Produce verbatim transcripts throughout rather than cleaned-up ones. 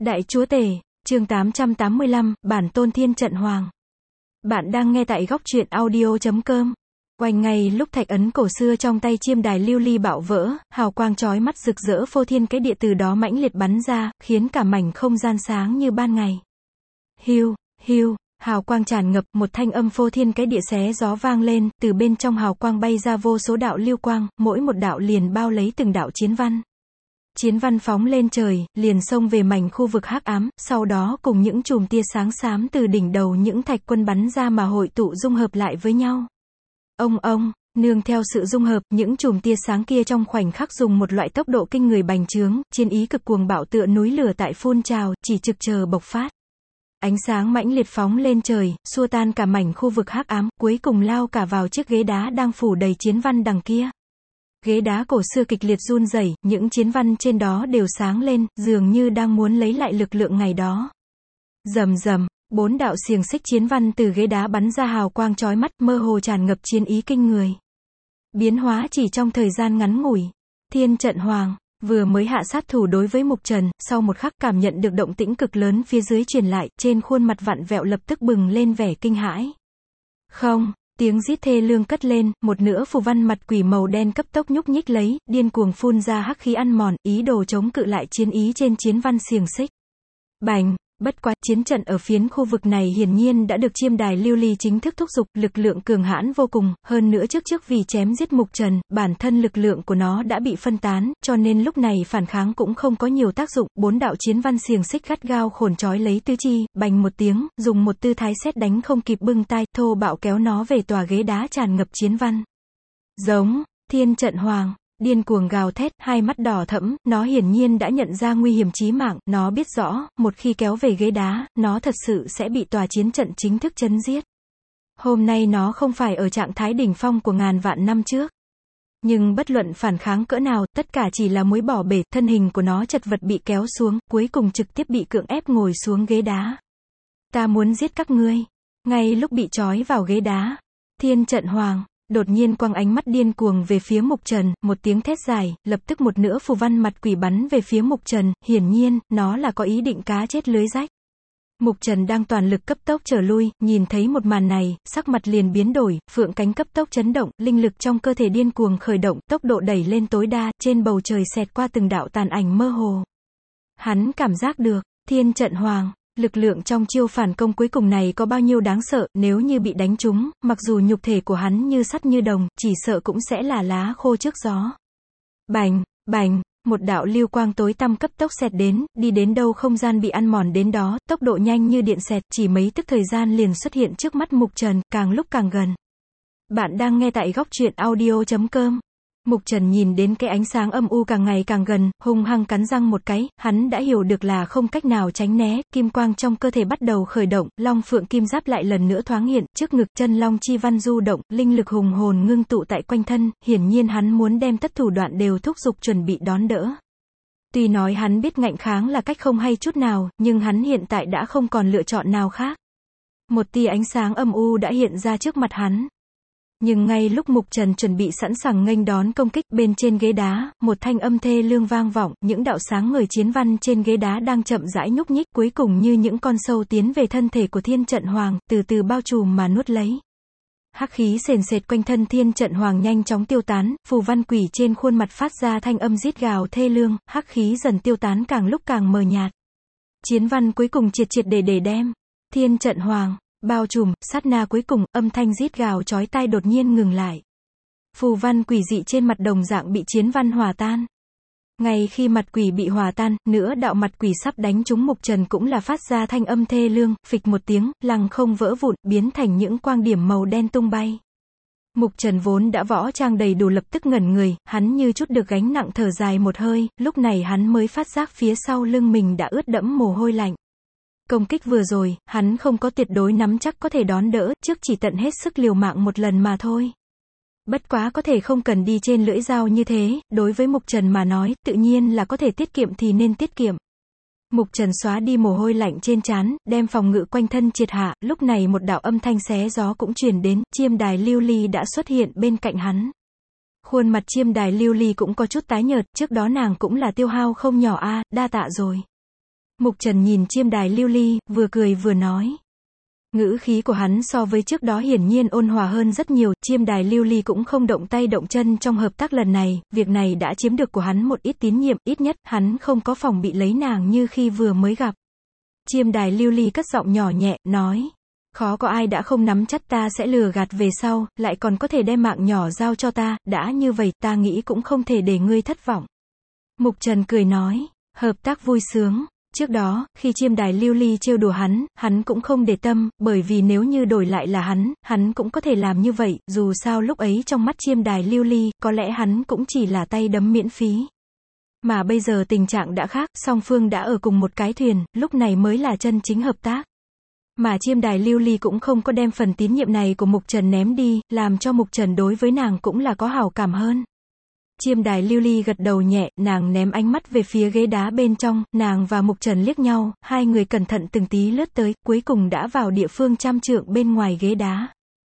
Đại chúa tể, chương tám trăm tám mươi lăm, bản tôn thiên trận hoàng. Bạn đang nghe tại góc truyện audio chấm com. Quanh ngay lúc thạch ấn cổ xưa trong tay chiêm đài lưu ly bạo vỡ, hào quang chói mắt rực rỡ phô thiên cái địa từ đó mãnh liệt bắn ra, khiến cả mảnh không gian sáng như ban ngày. Hiu, hiu, hào quang tràn ngập, một thanh âm phô thiên cái địa xé gió vang lên, từ bên trong hào quang bay ra vô số đạo lưu quang, mỗi một đạo liền bao lấy từng đạo chiến văn. Chiến văn phóng lên trời, liền xông về mảnh khu vực hắc ám, sau đó cùng những chùm tia sáng xám từ đỉnh đầu những thạch quân bắn ra mà hội tụ dung hợp lại với nhau. Ông ông, nương theo sự dung hợp, những chùm tia sáng kia trong khoảnh khắc dùng một loại tốc độ kinh người bành trướng, chiến ý cực cuồng bạo tựa núi lửa tại phun trào, chỉ trực chờ bộc phát. Ánh sáng mãnh liệt phóng lên trời, xua tan cả mảnh khu vực hắc ám, cuối cùng lao cả vào chiếc ghế đá đang phủ đầy chiến văn đằng kia. Ghế đá cổ xưa kịch liệt run rẩy, những chiến văn trên đó đều sáng lên, dường như đang muốn lấy lại lực lượng ngày đó. Rầm rầm, bốn đạo xiềng xích chiến văn từ ghế đá bắn ra hào quang chói mắt, mơ hồ tràn ngập chiến ý kinh người. Biến hóa chỉ trong thời gian ngắn ngủi. Thiên trận hoàng vừa mới hạ sát thủ đối với Mục Trần, sau một khắc cảm nhận được động tĩnh cực lớn phía dưới truyền lại, trên khuôn mặt vặn vẹo lập tức bừng lên vẻ kinh hãi. Không. Tiếng rít thê lương cất lên, một nửa phù văn mặt quỷ màu đen cấp tốc nhúc nhích lấy, điên cuồng phun ra hắc khí ăn mòn, ý đồ chống cự lại chiến ý trên chiến văn xiềng xích. Bành, bất quá, chiến trận ở phiến khu vực này hiển nhiên đã được chiêm đài lưu ly chính thức thúc giục, lực lượng cường hãn vô cùng, hơn nữa trước trước vì chém giết Mục Trần, bản thân lực lượng của nó đã bị phân tán, cho nên lúc này phản kháng cũng không có nhiều tác dụng, bốn đạo chiến văn xiềng xích gắt gao khổn trói lấy tứ chi, bành một tiếng, dùng một tư thái sét đánh không kịp bưng tai, thô bạo kéo nó về tòa ghế đá tràn ngập chiến văn. Giống, thiên trận hoàng. Điên cuồng gào thét, hai mắt đỏ thẫm, nó hiển nhiên đã nhận ra nguy hiểm chí mạng, nó biết rõ, một khi kéo về ghế đá, nó thật sự sẽ bị tòa chiến trận chính thức chấn giết. Hôm nay nó không phải ở trạng thái đỉnh phong của ngàn vạn năm trước. Nhưng bất luận phản kháng cỡ nào, tất cả chỉ là muối bỏ bể, thân hình của nó chật vật bị kéo xuống, cuối cùng trực tiếp bị cưỡng ép ngồi xuống ghế đá. Ta muốn giết các ngươi. Ngay lúc bị trói vào ghế đá, thiên trận hoàng đột nhiên quăng ánh mắt điên cuồng về phía Mục Trần, một tiếng thét dài, lập tức một nửa phù văn mặt quỷ bắn về phía Mục Trần, hiển nhiên, nó là có ý định cá chết lưới rách. Mục Trần đang toàn lực cấp tốc trở lui, nhìn thấy một màn này, sắc mặt liền biến đổi, phượng cánh cấp tốc chấn động, linh lực trong cơ thể điên cuồng khởi động, tốc độ đẩy lên tối đa, trên bầu trời xẹt qua từng đạo tàn ảnh mơ hồ. Hắn cảm giác được, thiên trận hoàng. Lực lượng trong chiêu phản công cuối cùng này có bao nhiêu đáng sợ, nếu như bị đánh trúng, mặc dù nhục thể của hắn như sắt như đồng, chỉ sợ cũng sẽ là lá khô trước gió. Bành, bành, một đạo lưu quang tối tăm cấp tốc xẹt đến, đi đến đâu không gian bị ăn mòn đến đó, tốc độ nhanh như điện xẹt, chỉ mấy tức thời gian liền xuất hiện trước mắt Mục Trần, càng lúc càng gần. Bạn đang nghe tại góc truyện audio chấm com. Mục Trần nhìn đến cái ánh sáng âm u càng ngày càng gần, hung hăng cắn răng một cái, hắn đã hiểu được là không cách nào tránh né, kim quang trong cơ thể bắt đầu khởi động, long phượng kim giáp lại lần nữa thoáng hiện, trước ngực chân long chi văn du động, linh lực hùng hồn ngưng tụ tại quanh thân, hiển nhiên hắn muốn đem tất thủ đoạn đều thúc giục chuẩn bị đón đỡ. Tuy nói hắn biết ngạnh kháng là cách không hay chút nào, nhưng hắn hiện tại đã không còn lựa chọn nào khác. Một tia ánh sáng âm u đã hiện ra trước mặt hắn. Nhưng ngay lúc Mục Trần chuẩn bị sẵn sàng nghênh đón công kích, bên trên ghế đá, một thanh âm thê lương vang vọng, những đạo sáng người chiến văn trên ghế đá đang chậm rãi nhúc nhích, cuối cùng như những con sâu tiến về thân thể của thiên trận hoàng, từ từ bao trùm mà nuốt lấy. Hắc khí sền sệt quanh thân thiên trận hoàng nhanh chóng tiêu tán, phù văn quỷ trên khuôn mặt phát ra thanh âm rít gào thê lương, hắc khí dần tiêu tán càng lúc càng mờ nhạt. Chiến văn cuối cùng triệt triệt để để đem thiên trận hoàng bao trùm, sát na cuối cùng, âm thanh rít gào chói tai đột nhiên ngừng lại. Phù văn quỷ dị trên mặt đồng dạng bị chiến văn hòa tan. Ngay khi mặt quỷ bị hòa tan, nửa đạo mặt quỷ sắp đánh trúng Mục Trần cũng là phát ra thanh âm thê lương, phịch một tiếng, lăng không vỡ vụn, biến thành những quang điểm màu đen tung bay. Mục Trần vốn đã võ trang đầy đủ lập tức ngẩn người, hắn như chút được gánh nặng thở dài một hơi, lúc này hắn mới phát giác phía sau lưng mình đã ướt đẫm mồ hôi lạnh. Công kích vừa rồi, hắn không có tuyệt đối nắm chắc có thể đón đỡ, trước chỉ tận hết sức liều mạng một lần mà thôi. Bất quá có thể không cần đi trên lưỡi dao như thế, đối với Mục Trần mà nói, tự nhiên là có thể tiết kiệm thì nên tiết kiệm. Mục Trần xóa đi mồ hôi lạnh trên trán, đem phòng ngự quanh thân triệt hạ, lúc này một đạo âm thanh xé gió cũng truyền đến, chiêm đài lưu ly đã xuất hiện bên cạnh hắn. Khuôn mặt chiêm đài lưu ly cũng có chút tái nhợt, trước đó nàng cũng là tiêu hao không nhỏ a, đa tạ rồi. Mục Trần nhìn chiêm đài lưu ly, vừa cười vừa nói. Ngữ khí của hắn so với trước đó hiển nhiên ôn hòa hơn rất nhiều, chiêm đài lưu ly cũng không động tay động chân trong hợp tác lần này, việc này đã chiếm được của hắn một ít tín nhiệm, ít nhất, hắn không có phòng bị lấy nàng như khi vừa mới gặp. Chiêm đài lưu ly cất giọng nhỏ nhẹ, nói. Khó có ai đã không nắm chắc ta sẽ lừa gạt về sau, lại còn có thể đem mạng nhỏ giao cho ta, đã như vậy, ta nghĩ cũng không thể để ngươi thất vọng. Mục Trần cười nói, hợp tác vui sướng. Trước đó, khi chiêm đài lưu ly trêu đùa hắn, hắn cũng không để tâm, bởi vì nếu như đổi lại là hắn, hắn cũng có thể làm như vậy, dù sao lúc ấy trong mắt chiêm đài lưu ly, có lẽ hắn cũng chỉ là tay đấm miễn phí. Mà bây giờ tình trạng đã khác, song phương đã ở cùng một cái thuyền, lúc này mới là chân chính hợp tác. Mà chiêm đài lưu ly cũng không có đem phần tín nhiệm này của Mục Trần ném đi, làm cho Mục Trần đối với nàng cũng là có hảo cảm hơn. Chiêm đài lưu ly gật đầu nhẹ, nàng ném ánh mắt về phía ghế đá bên trong, nàng và Mục Trần liếc nhau, hai người cẩn thận từng tí lướt tới, cuối cùng đã vào địa phương trăm trượng bên ngoài ghế đá.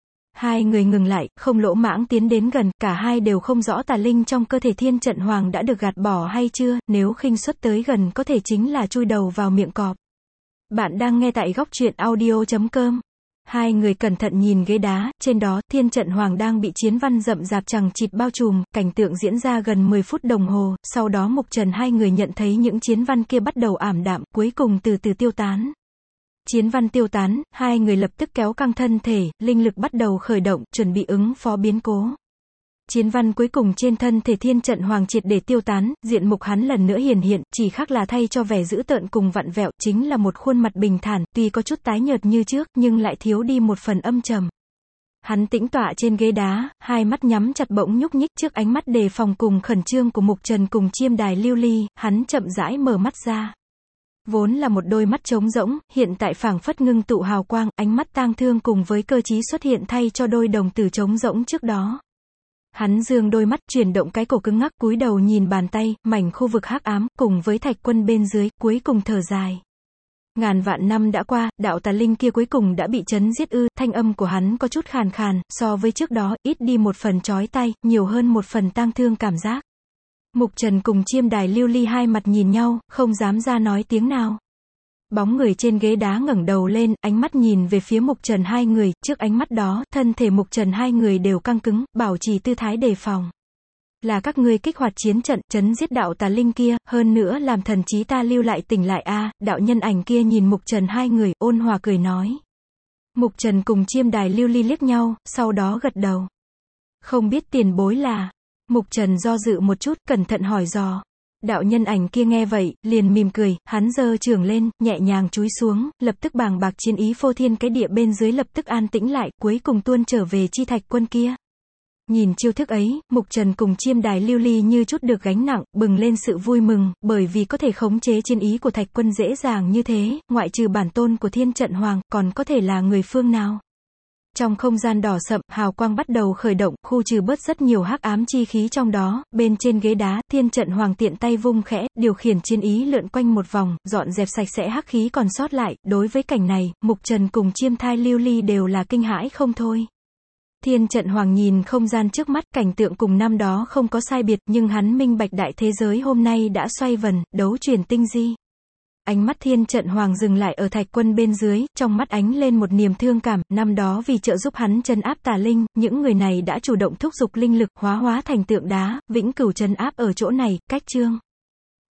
Hai người ngừng lại, không lỗ mãng tiến đến gần, cả hai đều không rõ tà linh trong cơ thể Thiên Trận Hoàng đã được gạt bỏ hay chưa, nếu khinh suất tới gần có thể chính là chui đầu vào miệng cọp. Bạn đang nghe tại góc truyện audio chấm com. Hai người cẩn thận nhìn ghế đá, trên đó, Thiên Trận Hoàng đang bị chiến văn rậm rạp chằng chịt bao trùm, cảnh tượng diễn ra gần mười phút đồng hồ, sau đó Mục Trần hai người nhận thấy những chiến văn kia bắt đầu ảm đạm, cuối cùng từ từ tiêu tán. Chiến văn tiêu tán, hai người lập tức kéo căng thân thể, linh lực bắt đầu khởi động, chuẩn bị ứng phó biến cố. Chiến văn cuối cùng trên thân thể Thiên Trận Hoàng triệt để tiêu tán, diện mục hắn lần nữa hiển hiện, chỉ khác là thay cho vẻ dữ tợn cùng vặn vẹo, chính là một khuôn mặt bình thản, tuy có chút tái nhợt như trước, nhưng lại thiếu đi một phần âm trầm. Hắn tĩnh tọa trên ghế đá, hai mắt nhắm chặt bỗng nhúc nhích trước ánh mắt đề phòng cùng khẩn trương của Mục Trần cùng chiêm đài lưu ly, hắn chậm rãi mở mắt ra. Vốn là một đôi mắt trống rỗng, hiện tại phảng phất ngưng tụ hào quang, ánh mắt tang thương cùng với cơ trí xuất hiện thay cho đôi đồng tử trống rỗng trước đó. Hắn dương đôi mắt, chuyển động cái cổ cứng ngắc, cúi đầu nhìn bàn tay, mảnh khu vực hắc ám, cùng với thạch quân bên dưới, cuối cùng thở dài. Ngàn vạn năm đã qua, đạo tà linh kia cuối cùng đã bị chấn giết ư, thanh âm của hắn có chút khàn khàn, so với trước đó, ít đi một phần chói tai, nhiều hơn một phần tang thương cảm giác. Mục Trần cùng chiêm đài lưu ly hai mặt nhìn nhau, không dám ra nói tiếng nào. Bóng người trên ghế đá ngẩng đầu lên, ánh mắt nhìn về phía Mục Trần hai người, trước ánh mắt đó, thân thể Mục Trần hai người đều căng cứng, bảo trì tư thái đề phòng. Là các ngươi kích hoạt chiến trận, chấn giết đạo tà linh kia, hơn nữa làm thần trí ta lưu lại tỉnh lại a. Đạo nhân ảnh kia nhìn Mục Trần hai người, ôn hòa cười nói. Mục Trần cùng chiêm đài lưu ly liếc nhau, sau đó gật đầu. Không biết tiền bối là. Mục Trần do dự một chút, cẩn thận hỏi dò. Đạo nhân ảnh kia nghe vậy, liền mỉm cười, hắn giơ trường lên, nhẹ nhàng chúi xuống, lập tức bàng bạc chiến ý phô thiên cái địa bên dưới lập tức an tĩnh lại, cuối cùng tuôn trở về chi thạch quân kia. Nhìn chiêu thức ấy, Mục Trần cùng chiêm đài lưu ly như chút được gánh nặng, bừng lên sự vui mừng, bởi vì có thể khống chế chiến ý của thạch quân dễ dàng như thế, ngoại trừ bản tôn của Thiên Trận Hoàng, còn có thể là người phương nào. Trong không gian đỏ sậm, hào quang bắt đầu khởi động, khu trừ bớt rất nhiều hắc ám chi khí trong đó, bên trên ghế đá, Thiên Trận Hoàng tiện tay vung khẽ, điều khiển chiến ý lượn quanh một vòng, dọn dẹp sạch sẽ hắc khí còn sót lại, đối với cảnh này, Mục Trần cùng chiêm thai lưu ly đều là kinh hãi không thôi. Thiên Trận Hoàng nhìn không gian trước mắt, cảnh tượng cùng năm đó không có sai biệt, nhưng hắn minh bạch đại thế giới hôm nay đã xoay vần, đấu chuyển tinh di. Ánh mắt Thiên Trận Hoàng dừng lại ở thạch quân bên dưới, trong mắt ánh lên một niềm thương cảm, năm đó vì trợ giúp hắn trấn áp tà linh, những người này đã chủ động thúc giục linh lực, hóa hóa thành tượng đá, vĩnh cửu trấn áp ở chỗ này, cách chương.